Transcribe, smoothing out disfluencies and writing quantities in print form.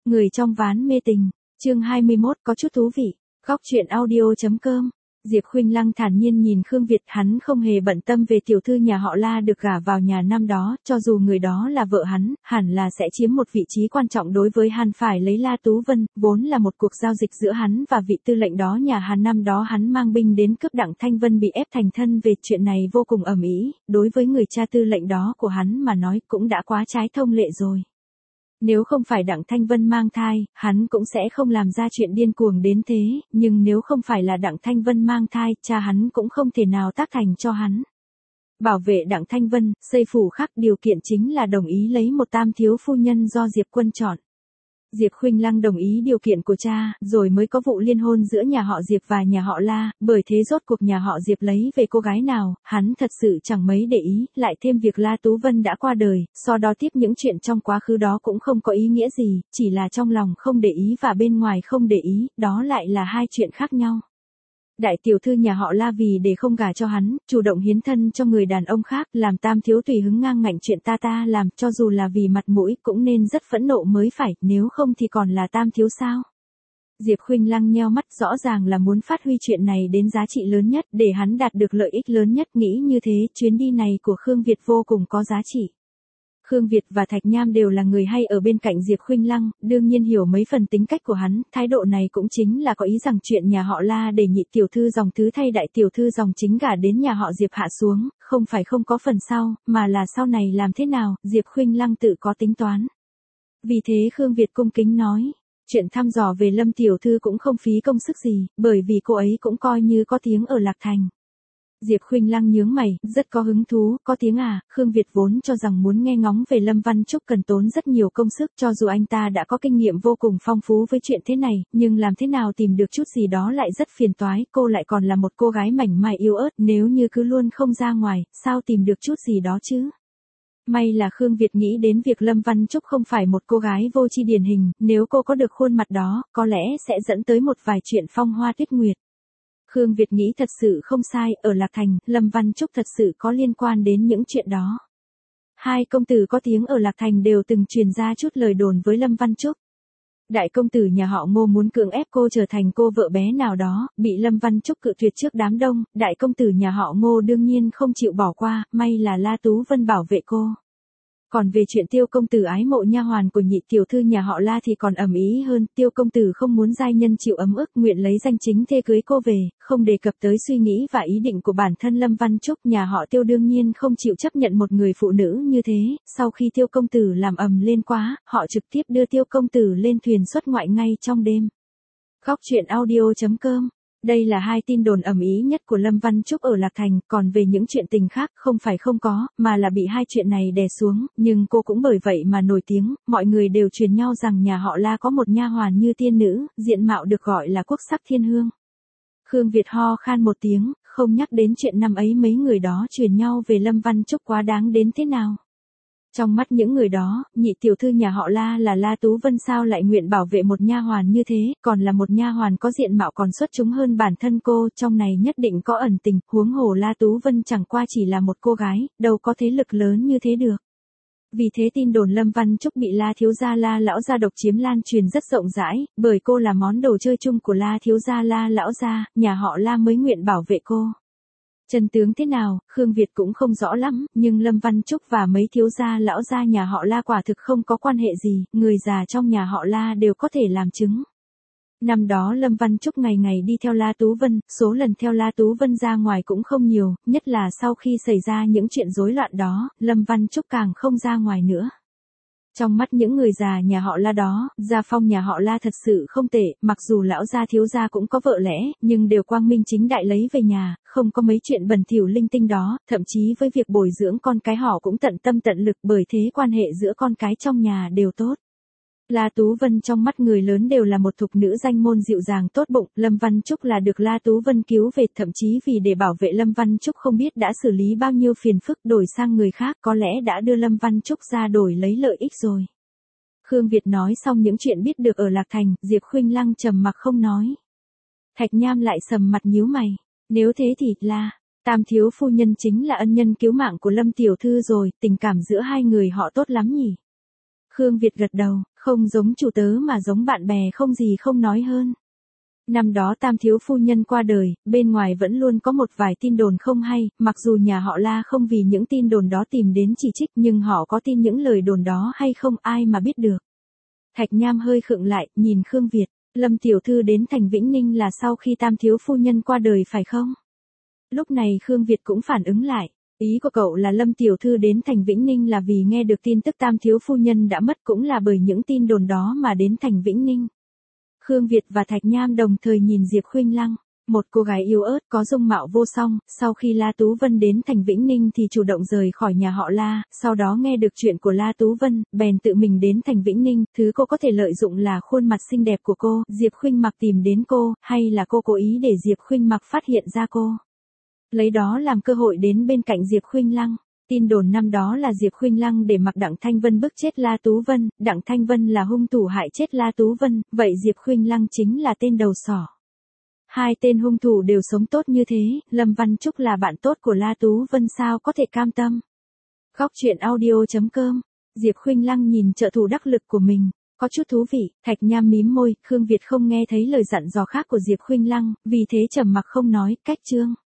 Người trong ván mê tình, chương 21 có chút thú vị, góc truyện audio.com. Diệp Khuynh Lăng thản nhiên nhìn Khương Việt, hắn không hề bận tâm về tiểu thư nhà họ La được gả vào nhà năm đó, cho dù người đó là vợ hắn, hẳn là sẽ chiếm một vị trí quan trọng đối với hắn. Phải lấy La Tú Vân, vốn là một cuộc giao dịch giữa hắn và vị tư lệnh đó nhà Hàn. Năm đó hắn mang binh đến cướp Đặng Thanh Vân bị ép thành thân, về chuyện này vô cùng ầm ĩ, đối với người cha tư lệnh đó của hắn mà nói cũng đã quá trái thông lệ rồi. Nếu không phải Đặng Thanh Vân mang thai, hắn cũng sẽ không làm ra chuyện điên cuồng đến thế, nhưng nếu không phải là Đặng Thanh Vân mang thai, cha hắn cũng không thể nào tác thành cho hắn. Bảo vệ Đặng Thanh Vân, xây phủ khác, điều kiện chính là đồng ý lấy một tam thiếu phu nhân do Diệp Quân chọn. Diệp Khuynh Lăng đồng ý điều kiện của cha, rồi mới có vụ liên hôn giữa nhà họ Diệp và nhà họ La, bởi thế rốt cuộc nhà họ Diệp lấy về cô gái nào, hắn thật sự chẳng mấy để ý, lại thêm việc La Tú Vân đã qua đời, sau đó tiếp những chuyện trong quá khứ đó cũng không có ý nghĩa gì, chỉ là trong lòng không để ý và bên ngoài không để ý, đó lại là hai chuyện khác nhau. Đại tiểu thư nhà họ La vì để không gả cho hắn, chủ động hiến thân cho người đàn ông khác, làm tam thiếu tùy hứng ngang ngạnh chuyện ta làm, cho dù là vì mặt mũi cũng nên rất phẫn nộ mới phải, nếu không thì còn là tam thiếu sao? Diệp Khuynh Lăng nheo mắt, rõ ràng là muốn phát huy chuyện này đến giá trị lớn nhất, để hắn đạt được lợi ích lớn nhất, nghĩ như thế, chuyến đi này của Khương Việt vô cùng có giá trị. Khương Việt và Thạch Nham đều là người hay ở bên cạnh Diệp Khuynh Lăng, đương nhiên hiểu mấy phần tính cách của hắn, thái độ này cũng chính là có ý rằng chuyện nhà họ La để nhị tiểu thư dòng thứ thay đại tiểu thư dòng chính gả đến nhà họ Diệp hạ xuống, không phải không có phần sau, mà là sau này làm thế nào, Diệp Khuynh Lăng tự có tính toán. Vì thế Khương Việt cung kính nói, chuyện thăm dò về Lâm tiểu thư cũng không phí công sức gì, bởi vì cô ấy cũng coi như có tiếng ở Lạc Thành. Diệp Khuynh Lăng nhướng mày, rất có hứng thú, có tiếng à? Khương Việt vốn cho rằng muốn nghe ngóng về Lâm Văn Trúc cần tốn rất nhiều công sức, cho dù anh ta đã có kinh nghiệm vô cùng phong phú với chuyện thế này, nhưng làm thế nào tìm được chút gì đó lại rất phiền toái, cô lại còn là một cô gái mảnh mai yếu ớt, nếu như cứ luôn không ra ngoài, sao tìm được chút gì đó chứ? May là Khương Việt nghĩ đến việc Lâm Văn Trúc không phải một cô gái vô tri điển hình, nếu cô có được khuôn mặt đó, có lẽ sẽ dẫn tới một vài chuyện phong hoa tuyết nguyệt. Khương Việt nghĩ thật sự không sai, ở Lạc Thành, Lâm Văn Trúc thật sự có liên quan đến những chuyện đó. Hai công tử có tiếng ở Lạc Thành đều từng truyền ra chút lời đồn với Lâm Văn Trúc. Đại công tử nhà họ Ngô muốn cưỡng ép cô trở thành cô vợ bé nào đó, bị Lâm Văn Trúc cự tuyệt trước đám đông, đại công tử nhà họ Ngô đương nhiên không chịu bỏ qua, may là La Tú Vân bảo vệ cô. Còn về chuyện Tiêu công tử ái mộ nha hoàn của nhị tiểu thư nhà họ La thì còn ầm ĩ hơn, Tiêu công tử không muốn giai nhân chịu ấm ức, nguyện lấy danh chính thê cưới cô về, không đề cập tới suy nghĩ và ý định của bản thân Lâm Văn Trúc, nhà họ Tiêu đương nhiên không chịu chấp nhận một người phụ nữ như thế, sau khi Tiêu công tử làm ầm lên quá, họ trực tiếp đưa Tiêu công tử lên thuyền xuất ngoại ngay trong đêm. Góc truyện audio.com. Đây là hai tin đồn ầm ĩ nhất của Lâm Văn Trúc ở Lạc Thành, còn về những chuyện tình khác không phải không có, mà là bị hai chuyện này đè xuống, nhưng cô cũng bởi vậy mà nổi tiếng, mọi người đều truyền nhau rằng nhà họ La có một nha hoàn như tiên nữ, diện mạo được gọi là quốc sắc thiên hương. Khương Việt ho khan một tiếng, không nhắc đến chuyện năm ấy mấy người đó truyền nhau về Lâm Văn Trúc quá đáng đến thế nào. Trong mắt những người đó, nhị tiểu thư nhà họ La là La Tú Vân sao lại nguyện bảo vệ một nha hoàn như thế, còn là một nha hoàn có diện mạo còn xuất chúng hơn bản thân cô, trong này nhất định có ẩn tình, huống hồ La Tú Vân chẳng qua chỉ là một cô gái, đâu có thế lực lớn như thế được. Vì thế tin đồn Lâm Văn Trúc bị La thiếu gia La lão gia độc chiếm lan truyền rất rộng rãi, bởi cô là món đồ chơi chung của La thiếu gia La lão gia, nhà họ La mới nguyện bảo vệ cô. Chân tướng thế nào, Khương Việt cũng không rõ lắm, nhưng Lâm Văn Trúc và mấy thiếu gia lão gia nhà họ La quả thực không có quan hệ gì, người già trong nhà họ La đều có thể làm chứng. Năm đó Lâm Văn Trúc ngày ngày đi theo La Tú Vân, số lần theo La Tú Vân ra ngoài cũng không nhiều, nhất là sau khi xảy ra những chuyện rối loạn đó, Lâm Văn Trúc càng không ra ngoài nữa. Trong mắt những người già nhà họ La đó, gia phong nhà họ La thật sự không tệ, mặc dù lão gia thiếu gia cũng có vợ lẽ, nhưng đều quang minh chính đại lấy về nhà, không có mấy chuyện bẩn thỉu linh tinh đó, thậm chí với việc bồi dưỡng con cái họ cũng tận tâm tận lực, bởi thế quan hệ giữa con cái trong nhà đều tốt. La Tú Vân trong mắt người lớn đều là một thục nữ danh môn dịu dàng tốt bụng, Lâm Văn Trúc là được La Tú Vân cứu về, thậm chí vì để bảo vệ Lâm Văn Trúc không biết đã xử lý bao nhiêu phiền phức đổi sang người khác, có lẽ đã đưa Lâm Văn Trúc ra đổi lấy lợi ích rồi. Khương Việt nói xong những chuyện biết được ở Lạc Thành, Diệp Khuynh Lăng trầm mặc không nói. Thạch Nham lại sầm mặt nhíu mày, nếu thế thì là, tam thiếu phu nhân chính là ân nhân cứu mạng của Lâm tiểu thư rồi, tình cảm giữa hai người họ tốt lắm nhỉ. Khương Việt gật đầu, không giống chủ tớ mà giống bạn bè không gì không nói hơn. Năm đó Tam thiếu phu nhân qua đời, bên ngoài vẫn luôn có một vài tin đồn không hay, mặc dù nhà họ La không vì những tin đồn đó tìm đến chỉ trích nhưng họ có tin những lời đồn đó hay không ai mà biết được. Thạch Nham hơi khựng lại, nhìn Khương Việt, Lâm tiểu thư đến thành Vĩnh Ninh là sau khi Tam thiếu phu nhân qua đời phải không? Lúc này Khương Việt cũng phản ứng lại. Ý của cậu là Lâm tiểu thư đến thành Vĩnh Ninh là vì nghe được tin tức Tam thiếu phu nhân đã mất cũng là bởi những tin đồn đó mà đến thành Vĩnh Ninh. Khương Việt và Thạch Nham đồng thời nhìn Diệp Khuynh Lăng, một cô gái yếu ớt có dung mạo vô song, sau khi La Tú Vân đến thành Vĩnh Ninh thì chủ động rời khỏi nhà họ La, sau đó nghe được chuyện của La Tú Vân, bèn tự mình đến thành Vĩnh Ninh, thứ cô có thể lợi dụng là khuôn mặt xinh đẹp của cô, Diệp Khuynh Mặc tìm đến cô, hay là cô cố ý để Diệp Khuynh Mặc phát hiện ra cô. Lấy đó làm cơ hội đến bên cạnh Diệp Khuynh Lăng. Tin đồn năm đó là Diệp Khuynh Lăng để mặc Đặng Thanh Vân bức chết La Tú Vân, Đặng Thanh Vân là hung thủ hại chết La Tú Vân, vậy Diệp Khuynh Lăng chính là tên đầu sỏ. Hai tên hung thủ đều sống tốt như thế, Lâm Văn Trúc là bạn tốt của La Tú Vân sao có thể cam tâm. Góc truyện audio.com, Diệp Khuynh Lăng nhìn trợ thủ đắc lực của mình, có chút thú vị, Thạch Nham mím môi, Khương Việt không nghe thấy lời dặn dò khác của Diệp Khuynh Lăng, vì thế trầm mặc không nói, cách chương.